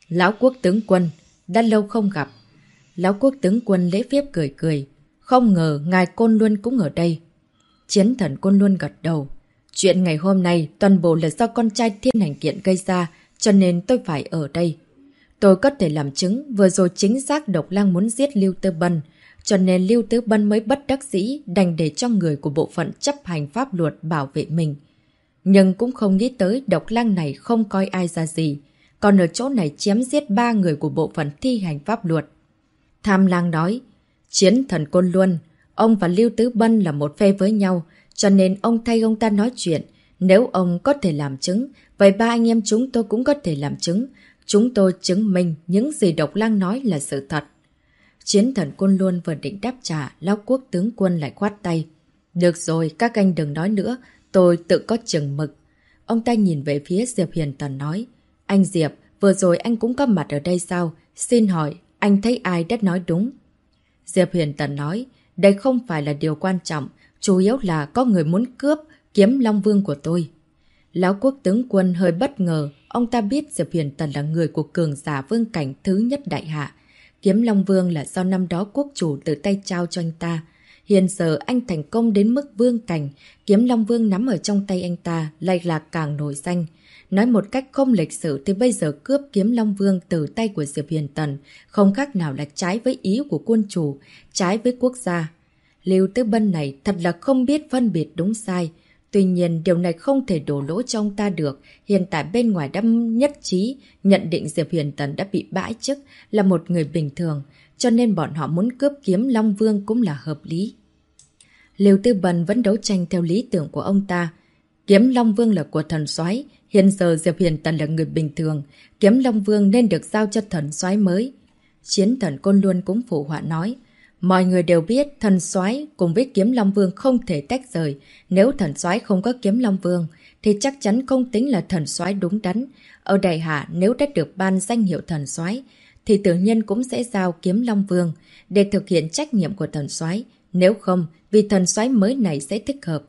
Lão Quốc tướng quân, đã lâu không gặp. Lão Quốc tướng quân lễ phép cười cười. Không ngờ ngài Côn Luân cũng ở đây. Chiến thần Côn Luân gật đầu. Chuyện ngày hôm nay toàn bộ là do con trai Thiên Hành Kiện gây ra, cho nên tôi phải ở đây. Tôi có thể làm chứng vừa rồi chính xác Độc Lang muốn giết Lưu Tư Bân, cho nên Lưu Tư Bân mới bất đắc dĩ đành để cho người của bộ phận chấp hành pháp luật bảo vệ mình. Nhưng cũng không nghĩ tới Độc Lang này không coi ai ra gì, còn ở chỗ này chém giết 3 người của bộ phận thi hành pháp luật. Tham Lang nói, Chiến thần Côn Luân, ông và Lưu Tứ Bân là một phe với nhau, cho nên ông thay ông ta nói chuyện. Nếu ông có thể làm chứng, vậy 3 anh em chúng tôi cũng có thể làm chứng. Chúng tôi chứng minh những gì Độc Lang nói là sự thật. Chiến thần Côn Luân vừa định đáp trả, Lão Quốc tướng quân lại khoát tay. Được rồi, các anh đừng nói nữa, tôi tự có chừng mực. Ông ta nhìn về phía Diệp Hiền Tần nói, anh Diệp, vừa rồi anh cũng có mặt ở đây sao? Xin hỏi, anh thấy ai đã nói đúng? Diệp Hiền Tần nói, đây không phải là điều quan trọng, chủ yếu là có người muốn cướp Kiếm Long Vương của tôi. Lão Quốc tướng quân hơi bất ngờ, ông ta biết Diệp Hiền Tần là người của cường giả vương cảnh thứ nhất đại hạ. Kiếm Long Vương là do năm đó quốc chủ tự tay trao cho anh ta. Hiện giờ anh thành công đến mức vương cảnh, Kiếm Long Vương nắm ở trong tay anh ta lại là càng nổi danh. Nói một cách không lịch sự thì bây giờ cướp Kiếm Long Vương từ tay của Diệp Hiền Tần không khác nào là trái với ý của quân chủ, trái với quốc gia. Lưu Tư Bân này thật là không biết phân biệt đúng sai. Tuy nhiên điều này không thể đổ lỗi cho ông ta được. Hiện tại bên ngoài đã nhất trí nhận định Diệp Hiền Tần đã bị bãi chức, là một người bình thường, cho nên bọn họ muốn cướp Kiếm Long Vương cũng là hợp lý. Lưu Tư Bân vẫn đấu tranh theo lý tưởng của ông ta. Kiếm Long Vương là của thần soái, hiện giờ Diệp Hiền Tần là người bình thường, Kiếm Long Vương nên được giao cho thần soái mới. Chiến thần Côn Luân cũng phụ họa nói, mọi người đều biết thần soái cùng với Kiếm Long Vương không thể tách rời, nếu thần soái không có Kiếm Long Vương thì chắc chắn không tính là thần soái đúng đắn. Ở Đại Hạ nếu đã được ban danh hiệu thần soái thì tự nhiên cũng sẽ giao Kiếm Long Vương để thực hiện trách nhiệm của thần soái, nếu không vì thần soái mới này sẽ thích hợp.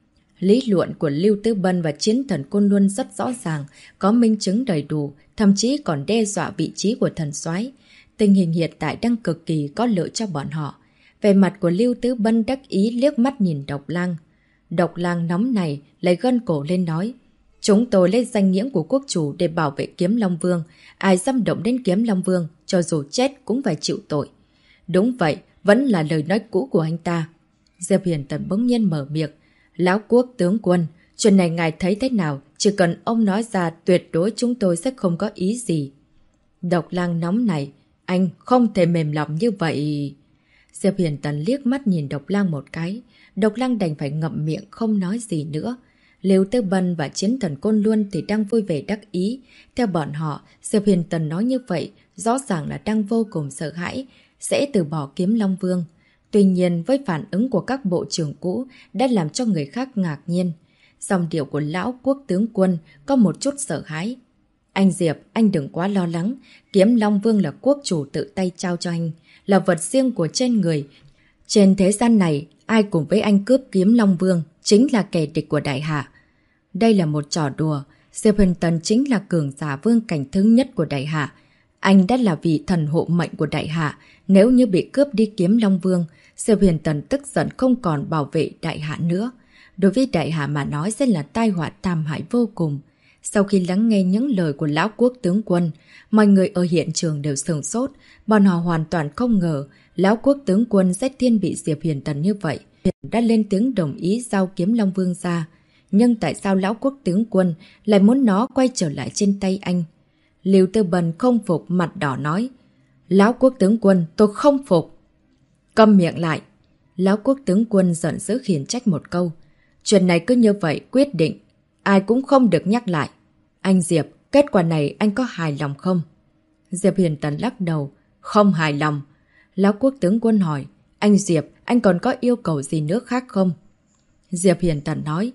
Lý luận của Lưu Tư Bân và Chiến thần Côn Luân rất rõ ràng, có minh chứng đầy đủ, thậm chí còn đe dọa vị trí của thần soái. Tình hình hiện tại đang cực kỳ có lợi cho bọn họ. Về mặt của Lưu Tư Bân đắc ý liếc mắt nhìn Độc Lang. Độc Lang nóng này lấy gân cổ lên nói, chúng tôi lấy danh nghĩa của quốc chủ để bảo vệ Kiếm Long Vương. Ai dám động đến Kiếm Long Vương, cho dù chết cũng phải chịu tội. Đúng vậy, vẫn là lời nói cũ của anh ta. Diệp Hiền Tần bỗng nhiên mở miệng. Lão Quốc tướng quân, chuyện này ngài thấy thế nào? Chỉ cần ông nói ra tuyệt đối chúng tôi sẽ không có ý gì. Độc Lang nóng này, anh không thể mềm lòng như vậy. Diệp Hiền Tần liếc mắt nhìn Độc Lang một cái. Độc Lang đành phải ngậm miệng không nói gì nữa. Lưu Tư Bân và Chiến thần Côn Luân thì đang vui vẻ đắc ý. Theo bọn họ, Diệp Hiền Tần nói như vậy, rõ ràng là đang vô cùng sợ hãi, sẽ từ bỏ Kiếm Long Vương. Tuy nhiên, với phản ứng của các bộ trưởng cũ đã làm cho người khác ngạc nhiên. Dòng điệu của Lão Quốc tướng quân có một chút sợ hãi. Anh Diệp, anh đừng quá lo lắng. Kiếm Long Vương là quốc chủ tự tay trao cho anh, là vật riêng của trên người. Trên thế gian này, ai cùng với anh cướp Kiếm Long Vương chính là kẻ địch của Đại Hạ. Đây là một trò đùa. Diệp Hiền Tần chính là cường giả vương cảnh thứ nhất của Đại Hạ. Anh đã là vị thần hộ mệnh của Đại Hạ. Nếu như bị cướp đi Kiếm Long Vương, Diệp Hiền Tần tức giận không còn bảo vệ Đại Hạ nữa. Đối với Đại Hạ mà nói sẽ là tai họa thảm hại vô cùng. Sau khi lắng nghe những lời của Lão Quốc tướng quân, mọi người ở hiện trường đều sửng sốt. Bọn họ hoàn toàn không ngờ Lão Quốc tướng quân sẽ thiên vị Diệp Hiền Tần như vậy. Đã lên tiếng đồng ý giao Kiếm Long Vương ra. Nhưng tại sao Lão Quốc tướng quân lại muốn nó quay trở lại trên tay anh? Lưu Tư Bân không phục, mặt đỏ nói. Lão Quốc tướng quân, tôi không phục. Câm miệng lại. Lão Quốc tướng quân giận dữ khiển trách một câu. Chuyện này cứ như vậy quyết định. Ai cũng không được nhắc lại. Anh Diệp, kết quả này anh có hài lòng không? Diệp Hiền Tần lắc đầu. Không hài lòng. Lão Quốc tướng quân hỏi. Anh Diệp, anh còn có yêu cầu gì nữa khác không? Diệp Hiền Tần nói.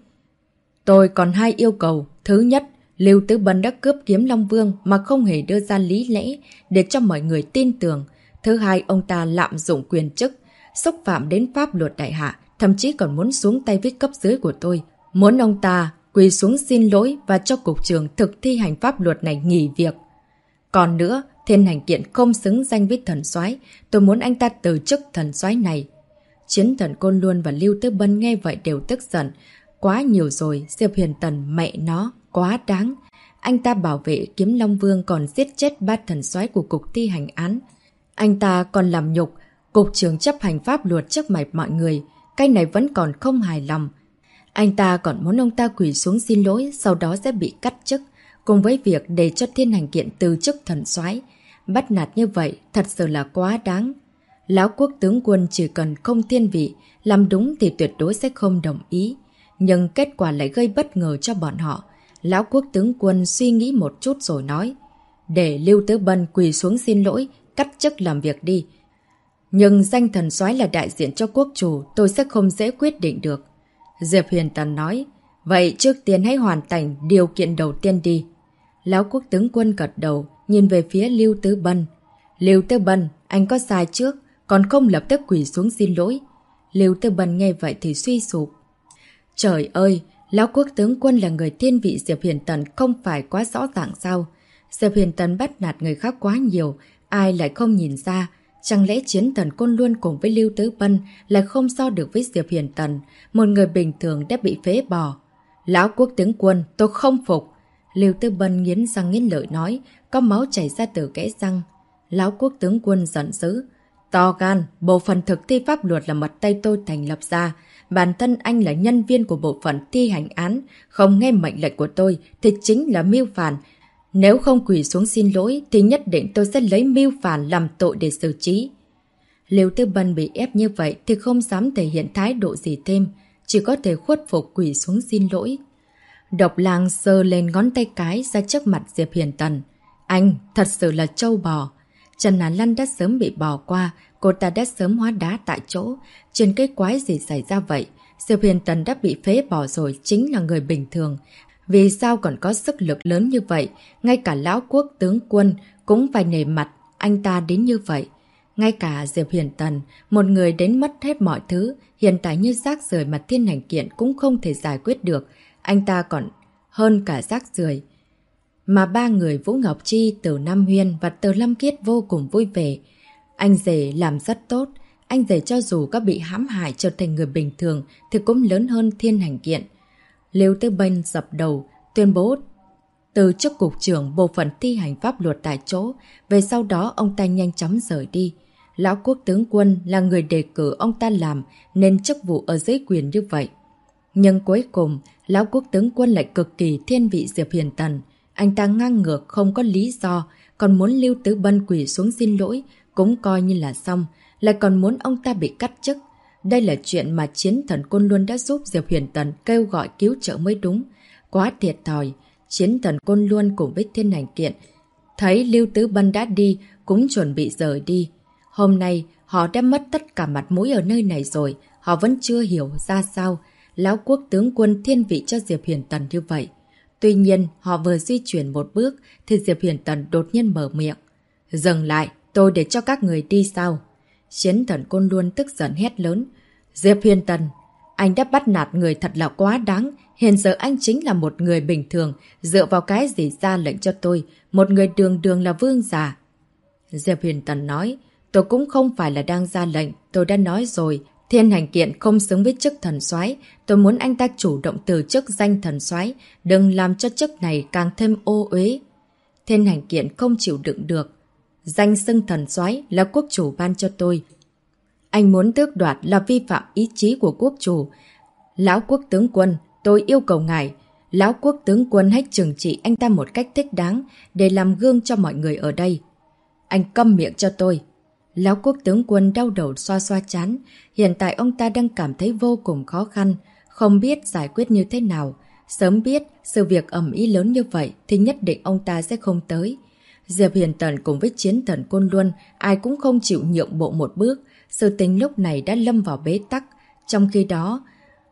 Tôi còn 2 yêu cầu. Thứ nhất, Lưu Tư Bân đã cướp Kiếm Long Vương mà không hề đưa ra lý lẽ để cho mọi người tin tưởng. Thứ hai, ông ta lạm dụng quyền chức, xúc phạm đến pháp luật Đại Hạ, thậm chí còn muốn xuống tay với cấp dưới của tôi. Muốn ông ta quỳ xuống xin lỗi và cho cục trưởng thực thi hành pháp luật này nghỉ việc. Còn nữa, Thiên Hành Kiện không xứng danh với thần soái, tôi muốn anh ta từ chức thần soái này. Chiến Thần Côn Luân và Lưu Tư Bân nghe vậy đều tức giận. Quá nhiều rồi, Diệp Huyền Tần mẹ nó, quá đáng. Anh ta bảo vệ Kiếm Long Vương còn giết chết 3 thần soái của cục thi hành án. Anh ta còn làm nhục cục trưởng chấp hành pháp luật trước mặt mọi người. Cái này vẫn còn không hài lòng. Anh ta còn muốn ông ta quỳ xuống xin lỗi, sau đó sẽ bị cắt chức, cùng với việc để cho Thiên Hành Kiện từ chức thần soái. Bắt nạt như vậy thật sự là quá đáng. Lão Quốc tướng quân chỉ cần không thiên vị, làm đúng thì tuyệt đối sẽ không đồng ý. Nhưng kết quả lại gây bất ngờ cho bọn họ. Lão Quốc tướng quân suy nghĩ một chút rồi nói, để Lưu Tứ Bân quỳ xuống xin lỗi, cắt chức làm việc đi. Nhưng danh thần soái là đại diện cho quốc chủ, tôi sẽ không dễ quyết định được. Diệp Huyền Tần nói, vậy trước tiên hãy hoàn thành điều kiện đầu tiên đi. Lão Quốc tướng quân gật đầu, nhìn về phía Lưu Tứ Bân. Lưu Tứ Bân, anh có sai trước, còn không lập tức quỳ xuống xin lỗi. Lưu Tư Bân nghe vậy thì suy sụp. Trời ơi, Lão Quốc tướng quân là người thiên vị Diệp Huyền Tần không phải quá rõ ràng sao? Diệp Huyền Tần bắt nạt người khác quá nhiều, ai lại không nhìn ra? Chẳng lẽ Chiến Thần Côn Luân cùng với Lưu Tứ Bân lại không so được với Diệp Huyền Tần, một người bình thường đã bị phế bỏ? Lão Quốc tướng quân, tôi không phục. Lưu Tư Bân nghiến răng nghiến lợi nói, có máu chảy ra từ kẽ răng. Lão Quốc tướng quân giận dữ. To gan, bộ phận thực thi pháp luật là mật tay tôi thành lập ra. Bản thân anh là nhân viên của bộ phận thi hành án, không nghe mệnh lệnh của tôi thì chính là mưu phản. Nếu không quỳ xuống xin lỗi thì nhất định tôi sẽ lấy mưu phản làm tội để xử trí. Lưu Tư Bân bị ép như vậy thì không dám thể hiện thái độ gì thêm, chỉ có thể khuất phục quỳ xuống xin lỗi. Độc Lang giơ lên ngón tay cái ra trước mặt Diệp Huyền Tần. Anh thật sự là trâu bò. Trần Á Lân đã sớm bị bỏ qua, cô ta đã sớm hóa đá tại chỗ. Trên cái quái gì xảy ra vậy? Diệp Huyền Tần đã bị phế bỏ rồi, chính là người bình thường. Vì sao còn có sức lực lớn như vậy? Ngay cả Lão Quốc tướng quân cũng phải nể mặt anh ta đến như vậy. Ngay cả Diệp Huyền Tần, một người đến mất hết mọi thứ, hiện tại như rác rưởi mà Thiên Hành Kiện cũng không thể giải quyết được. Anh ta còn hơn cả rác rưởi. Mà 3 người Vũ Ngọc Chi, Từ Nam Huyên và Từ Lâm Kiết vô cùng vui vẻ. Anh rể làm rất tốt. Anh rể cho dù có bị hãm hại trở thành người bình thường thì cũng lớn hơn Thiên Hành Kiện. Lưu Tư Bân dập đầu, tuyên bố từ chức cục trưởng bộ phận thi hành pháp luật tại chỗ. Về sau đó ông ta nhanh chóng rời đi. Lão Quốc tướng quân là người đề cử ông ta làm nên chức vụ ở dưới quyền như vậy. Nhưng cuối cùng, Lão Quốc tướng quân lại cực kỳ thiên vị Diệp Huyền Tần. Anh ta ngang ngược không có lý do, còn muốn Lưu Tứ Bân quỳ xuống xin lỗi, cũng coi như là xong, lại còn muốn ông ta bị cắt chức. Đây là chuyện mà Chiến Thần Côn Luân đã giúp Diệp Huyền Tần kêu gọi cứu trợ mới đúng. Quá thiệt thòi, Chiến Thần Côn Luân cùng với Thiên Hành Kiện thấy Lưu Tứ Bân đã đi, cũng chuẩn bị rời đi. Hôm nay, họ đã mất tất cả mặt mũi ở nơi này rồi, họ vẫn chưa hiểu ra sao Lão Quốc tướng quân thiên vị cho Diệp Huyền Tần như vậy. Tuy nhiên, họ vừa di chuyển một bước thì Diệp Huyền Tần đột nhiên mở miệng. Dừng lại, tôi để cho các người đi sao? Chiến Thần Côn Luân tức giận hét lớn. Diệp Huyền Tần, anh đã bắt nạt người thật là quá đáng. Hiện giờ anh chính là một người bình thường, dựa vào cái gì ra lệnh cho tôi, một người đường đường là vương giả. Diệp Huyền Tần nói, tôi cũng không phải là đang ra lệnh, tôi đã nói rồi. Thiên Hành Kiện không xứng với chức thần soái, tôi muốn anh ta chủ động từ chức danh thần soái, đừng làm cho chức này càng thêm ô uế. Thiên Hành Kiện không chịu đựng được. Danh xưng thần soái là quốc chủ ban cho tôi. Anh muốn tước đoạt là vi phạm ý chí của quốc chủ. Lão Quốc tướng quân, tôi yêu cầu ngài, Lão Quốc tướng quân hãy trừng trị anh ta một cách thích đáng để làm gương cho mọi người ở đây. Anh câm miệng cho tôi. Lão Quốc tướng quân đau đầu xoa xoa trán. Hiện tại ông ta đang cảm thấy vô cùng khó khăn, không biết giải quyết như thế nào. Sớm biết sự việc ầm ĩ lớn như vậy thì nhất định ông ta sẽ không tới. Diệp Huyền Tần cùng với Chiến Thần Côn Luân ai cũng không chịu nhượng bộ một bước. Sự tình lúc này đã lâm vào bế tắc. Trong khi đó,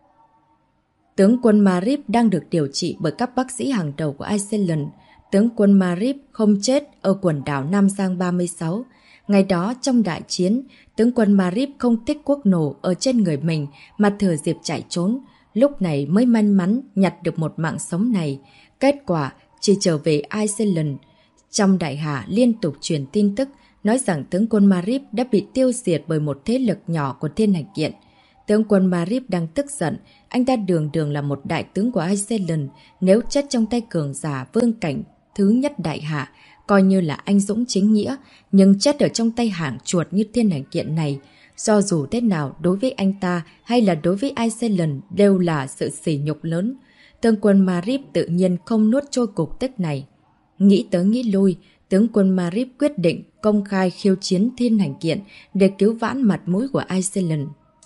tướng quân Marip đang được điều trị bởi các bác sĩ hàng đầu của Iceland. Tướng quân Marip không chết ở quần đảo Nam Giang 36. Ngày đó trong đại chiến, tướng quân Marip không thích quốc nổ ở trên người mình mà thừa dịp chạy trốn. Lúc này mới may mắn nhặt được một mạng sống này. Kết quả chỉ trở về Iceland. Trong đại hạ liên tục truyền tin tức nói rằng tướng quân Marip đã bị tiêu diệt bởi một thế lực nhỏ của Thiên Hành Kiện. Tướng quân Marip đang tức giận, anh ta đường đường là một đại tướng của Iceland, nếu chết trong tay cường giả vương cảnh thứ nhất đại hạ, coi như là anh dũng chính nghĩa, nhưng chết ở trong tay hạng chuột như Thiên Hành Kiện này, do dù thế nào đối với anh ta hay là đối với Iceland đều là sự sỉ nhục lớn. Tướng quân Marip tự nhiên không nuốt trôi cục tức này. Nghĩ tới nghĩ lui, tướng quân Marip quyết định công khai khiêu chiến Thiên Hành Kiện để cứu vãn mặt mũi của Iceland.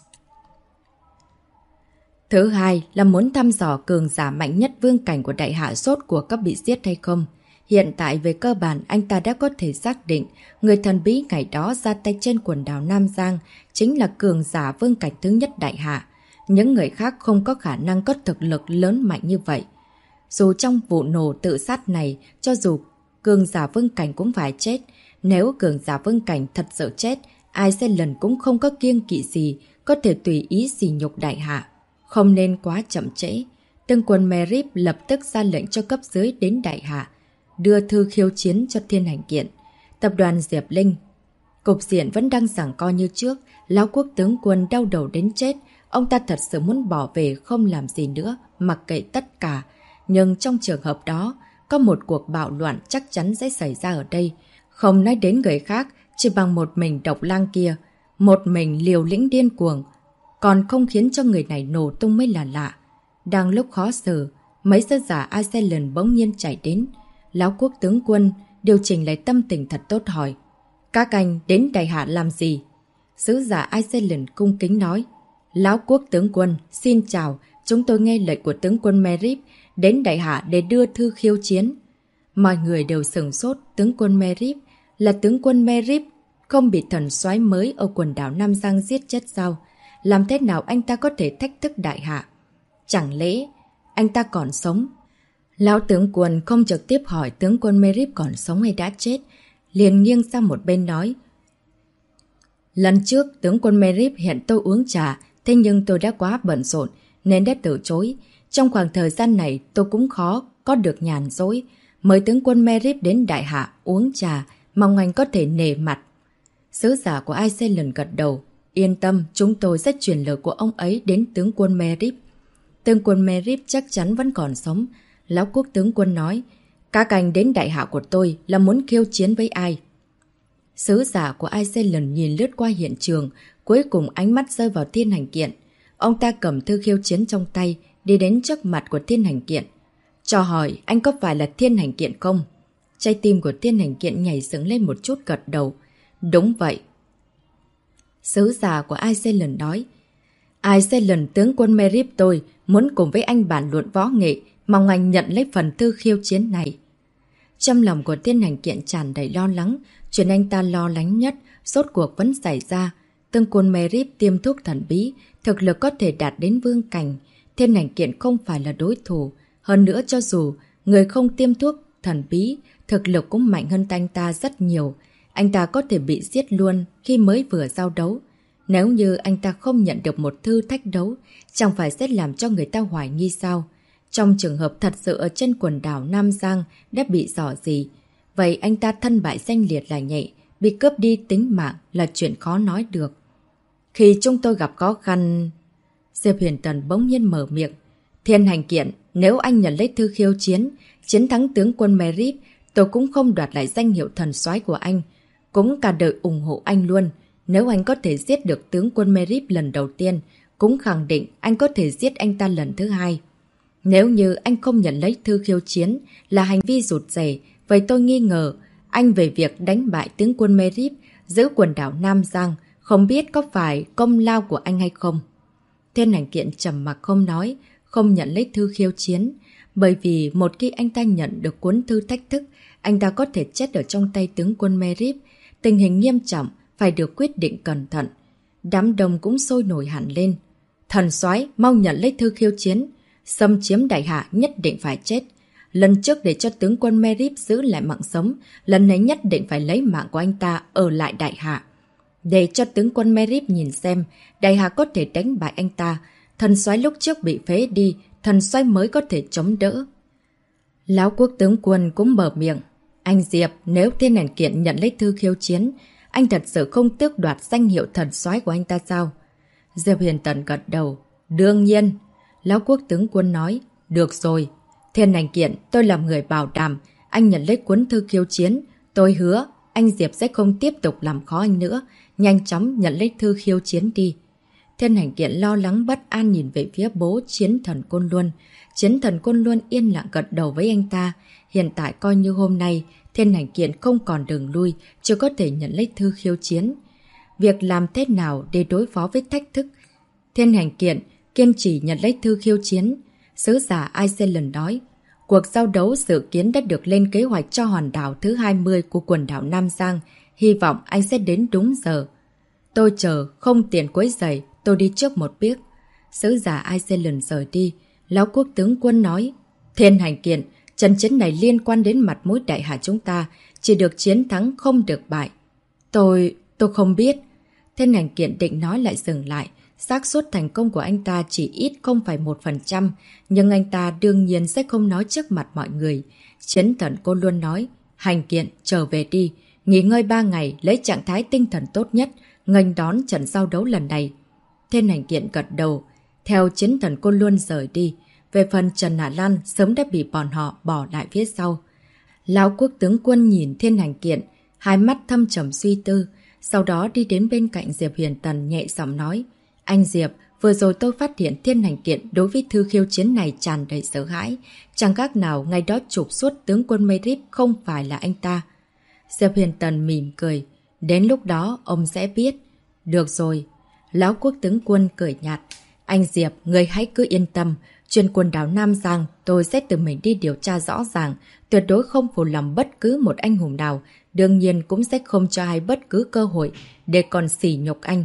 Thứ hai là muốn thăm dò cường giả mạnh nhất vương cảnh của đại hạ rốt cuộc có bị giết hay không. Hiện tại về cơ bản anh ta đã có thể xác định người thần bí ngày đó ra tay trên quần đảo Nam Giang chính là cường giả vương cảnh thứ nhất đại hạ. Những người khác không có khả năng có thực lực lớn mạnh như vậy. Dù trong vụ nổ tự sát này, cho dù cường giả vương cảnh cũng phải chết, nếu cường giả vương cảnh thật sự chết, Iceland cũng không có kiêng kỵ gì, có thể tùy ý sỉ nhục đại hạ. Không nên quá chậm trễ. Tướng quân Marip lập tức ra lệnh cho cấp dưới đến đại hạ, đưa thư khiêu chiến cho Thiên Hành Kiện. Tập đoàn Diệp Linh. Cục diện vẫn đang giằng co như trước, Lão Quốc tướng quân đau đầu đến chết. Ông ta thật sự muốn bỏ về không làm gì nữa, mặc kệ tất cả. Nhưng trong trường hợp đó, có một cuộc bạo loạn chắc chắn sẽ xảy ra ở đây. Không nói đến người khác, chỉ bằng một mình độc lang kia, một mình liều lĩnh điên cuồng, còn không khiến cho người này nổ tung mới là lạ. Đang lúc khó xử, mấy sứ giả Iceland bỗng nhiên chạy đến. Lão Quốc tướng quân điều chỉnh lại tâm tình thật tốt hỏi: các anh đến đại hạ làm gì? Sứ giả Iceland cung kính nói: Lão Quốc tướng quân, xin chào, chúng tôi nghe lệnh của tướng quân Marip đến đại hạ để đưa thư khiêu chiến. Mọi người đều sửng sốt, tướng quân Marip là tướng quân Marip, không bị thần soái mới ở quần đảo Nam Giang giết chết sao? Làm thế nào anh ta có thể thách thức đại hạ? Chẳng lẽ anh ta còn sống? Lão tướng quân không trực tiếp hỏi tướng quân Marip còn sống hay đã chết, liền nghiêng sang một bên nói: lần trước tướng quân Marip hẹn tôi uống trà, thế nhưng tôi đã quá bận rộn nên đã từ chối. Trong khoảng thời gian này tôi cũng khó có được nhàn rỗi. Mời tướng quân Marip đến đại hạ uống trà, mong anh có thể nể mặt. Sứ giả của Iceland gật đầu: yên tâm, chúng tôi sẽ truyền lời của ông ấy đến tướng quân Marip. Tướng quân Marip chắc chắn vẫn còn sống. Lão Quốc tướng quân nói: các anh đến đại hạ của tôi là muốn khiêu chiến với ai? Sứ giả của Iceland nhìn lướt qua hiện trường, cuối cùng ánh mắt rơi vào Thiên Hành Kiện. Ông ta cầm thư khiêu chiến trong tay, đi đến trước mặt của Thiên Hành Kiện. Cho hỏi anh có phải là Thiên Hành Kiện không? Trái tim của Thiên Hành Kiện nhảy dựng lên một chút, gật đầu: đúng vậy. Sứ giả của Iceland nói: Iceland tướng quân Marip tôi muốn cùng với anh bàn luận võ nghệ, mong anh nhận lấy phần thư khiêu chiến này. Trong lòng của Thiên Hành Kiện tràn đầy lo lắng, chuyện anh ta lo lắng nhất rốt cuộc vẫn xảy ra. Tướng quân Marip tiêm thuốc thần bí, thực lực có thể đạt đến vương cảnh. Thiên Hành Kiện không phải là đối thủ. Hơn nữa, cho dù người không tiêm thuốc thần bí, thực lực cũng mạnh hơn anh ta rất nhiều. Anh ta có thể bị giết luôn khi mới vừa giao đấu. Nếu như anh ta không nhận được một thư thách đấu, chẳng phải sẽ làm cho người ta hoài nghi sao? Trong trường hợp thật sự ở trên quần đảo Nam Giang đã bị dò gì, vậy anh ta thân bại danh liệt là nhẹ, bị cướp đi tính mạng là chuyện khó nói được. Khi chúng tôi gặp khó khăn... Diệp Huyền Tần bỗng nhiên mở miệng: Thiên Hành Kiện, nếu anh nhận lấy thư khiêu chiến, chiến thắng tướng quân Marip, tôi cũng không đoạt lại danh hiệu thần soái của anh, cũng cả đời ủng hộ anh luôn. Nếu anh có thể giết được tướng quân Marip lần đầu tiên, cũng khẳng định anh có thể giết anh ta lần thứ hai. Nếu như anh không nhận lấy thư khiêu chiến là hành vi rụt rè, vậy tôi nghi ngờ anh về việc đánh bại tướng quân Marip giữ quần đảo Nam Giang, không biết có phải công lao của anh hay không. Thiên Hành Kiện trầm mặc không nói, không nhận lấy thư khiêu chiến, bởi vì một khi anh ta nhận được cuốn thư thách thức, anh ta có thể chết ở trong tay tướng quân Marip. Tình hình nghiêm trọng, phải được quyết định cẩn thận. Đám đông cũng sôi nổi hẳn lên. Thần soái mau nhận lấy thư khiêu chiến, xâm chiếm đại hạ nhất định phải chết. Lần trước để cho tướng quân Marip giữ lại mạng sống, lần này nhất định phải lấy mạng của anh ta ở lại đại hạ. Để cho tướng quân Marip nhìn xem, đại hạ có thể đánh bại anh ta. Thần soái lúc trước bị phế đi, thần soái mới có thể chống đỡ. Lão Quốc tướng quân cũng mở miệng: Anh Diệp, nếu Thiên Hành Kiện nhận lấy thư khiêu chiến, anh thật sự không tước đoạt danh hiệu thần soái của anh ta sao? Diệp Huyền Tần gật đầu. Đương nhiên. Lão Quốc tướng quân nói. Được rồi. Thiên Hành Kiện, tôi làm người bảo đảm. Anh nhận lấy cuốn thư khiêu chiến. Tôi hứa, anh Diệp sẽ không tiếp tục làm khó anh nữa. Nhanh chóng nhận lấy thư khiêu chiến đi. Thiên Hành Kiện lo lắng bất an nhìn về phía bố Chiến Thần Côn Luân. Chiến Thần Côn Luân yên lặng gật đầu với anh ta. Hiện tại coi như hôm nay, Thiên Hành Kiện không còn đường lui, chưa có thể nhận lấy thư khiêu chiến. Việc làm thế nào để đối phó với thách thức? Thiên Hành Kiện kiên trì nhận lấy thư khiêu chiến. Sứ giả Iceland nói, cuộc giao đấu dự kiến đã được lên kế hoạch cho hòn đảo thứ 20 của quần đảo Nam Giang. Hy vọng anh sẽ đến đúng giờ. Tôi chờ, không tiện quấy rầy, tôi đi trước một bước. Sứ giả Iceland rời đi. Lão Quốc tướng quân nói, Thiên Hành Kiện, trận chiến này liên quan đến mặt mũi đại hạ chúng ta, chỉ được chiến thắng không được bại. Tôi không biết. Thiên Hành Kiện định nói lại dừng lại. Xác suất thành công của anh ta chỉ ít không phải 1%, nhưng anh ta đương nhiên sẽ không nói trước mặt mọi người. Chiến Thần Côn Luân nói, Hành Kiện trở về đi, nghỉ ngơi 3 ngày, lấy trạng thái tinh thần tốt nhất, nghênh đón trận giao đấu lần này. Thiên Hành Kiện gật đầu, theo Chiến Thần Côn Luân rời đi. Về phần Trần Hạ Lan sớm đã bị bọn họ bỏ lại phía sau. Lão Quốc tướng quân nhìn Thiên Hành Kiện, hai mắt thâm trầm suy tư, sau đó đi đến bên cạnh Diệp Huyền Tần nhẹ giọng nói, anh Diệp, vừa rồi tôi phát hiện Thiên Hành Kiện đối với thư khiêu chiến này tràn đầy sợ hãi, chẳng khác nào ngày đó trục xuất tướng quân Merip không phải là anh ta. Diệp Huyền Tần mỉm cười, đến lúc đó ông sẽ biết. Được rồi. Lão Quốc tướng quân cười nhạt, anh Diệp, người hãy cứ yên tâm, chuyện quần đảo Nam Giang tôi sẽ tự mình đi điều tra rõ ràng, tuyệt đối không phụ lòng bất cứ một anh hùng nào, đương nhiên cũng sẽ không cho ai bất cứ cơ hội để còn sỉ nhục anh.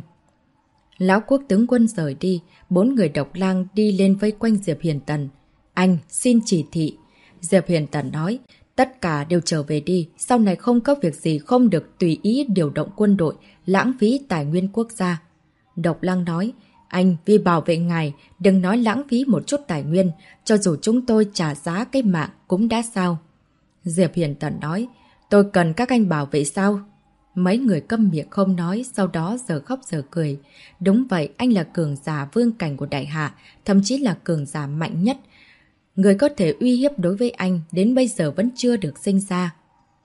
Lão Quốc tướng quân rời đi, 4 người độc lang đi lên vây quanh Diệp Huyền Tần. Anh, xin chỉ thị. Diệp Huyền Tần nói, tất cả đều trở về đi, sau này không có việc gì không được tùy ý điều động quân đội, lãng phí tài nguyên quốc gia. Độc lang nói, anh vì bảo vệ ngài, đừng nói lãng phí một chút tài nguyên, cho dù chúng tôi trả giá cái mạng cũng đã sao. Diệp Huyền Tần nói, tôi cần các anh bảo vệ sao? Mấy người câm miệng không nói, sau đó giờ khóc giờ cười. Đúng vậy, anh là cường giả vương cảnh của đại hạ, thậm chí là cường giả mạnh nhất. Người có thể uy hiếp đối với anh đến bây giờ vẫn chưa được sinh ra.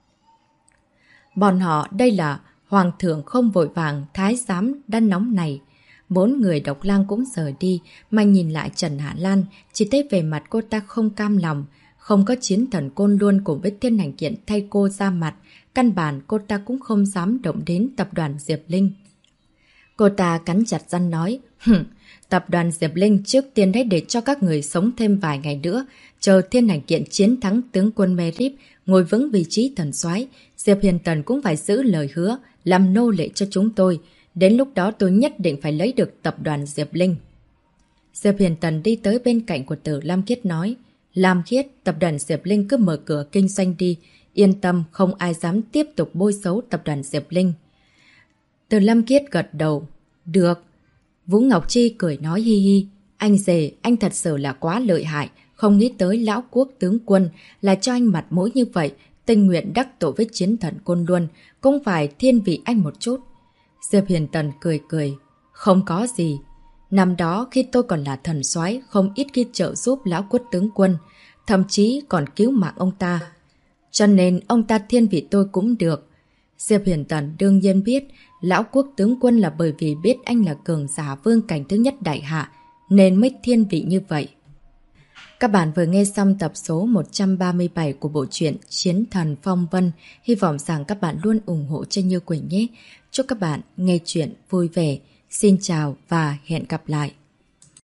Bọn họ đây là hoàng thượng không vội vàng, thái giám đang nóng này. 4 người độc lang cũng rời đi, mà nhìn lại Trần Hạ Lan, chỉ thấy về mặt cô ta không cam lòng. Không có Chiến Thần Côn Luân cùng với Thiên Hành Kiện thay cô ra mặt, căn bản cô ta cũng không dám động đến tập đoàn Diệp Linh. Cô ta cắn chặt răng nói, tập đoàn Diệp Linh trước tiên hãy để cho các người sống thêm vài ngày nữa, chờ Thiên Hành Kiện chiến thắng tướng quân Merip, ngồi vững vị trí thần soái, Diệp Huyền Tần cũng phải giữ lời hứa, làm nô lệ cho chúng tôi. Đến lúc đó tôi nhất định phải lấy được tập đoàn Diệp Linh. Diệp Huyền Tần đi tới bên cạnh của Tử Lam Khiết nói, Lam Khiết, tập đoàn Diệp Linh cứ mở cửa kinh doanh đi, yên tâm không ai dám tiếp tục bôi xấu tập đoàn Diệp Linh. Tử Lam Khiết gật đầu, được. Vũ Ngọc Chi cười nói hi hi, anh rể, anh thật sự là quá lợi hại, không nghĩ tới Lão Quốc tướng quân là cho anh mặt mũi như vậy, tình nguyện đắc tội với Chiến Thần Côn Luân, cũng phải thiên vị anh một chút. Diệp Huyền Tần cười cười, không có gì. Năm đó khi tôi còn là thần soái, không ít khi trợ giúp Lão Quốc tướng quân, thậm chí còn cứu mạng ông ta. Cho nên ông ta thiên vị tôi cũng được. Diệp Huyền Tần đương nhiên biết Lão Quốc tướng quân là bởi vì biết anh là cường giả vương cảnh thứ nhất đại hạ, nên mới thiên vị như vậy. Các bạn vừa nghe xong tập số 137 của bộ truyện Chiến Thần Phong Vân. Hy vọng rằng các bạn luôn ủng hộ cho Như Quỳnh nhé. Chúc các bạn nghe chuyện vui vẻ. Xin chào và hẹn gặp lại.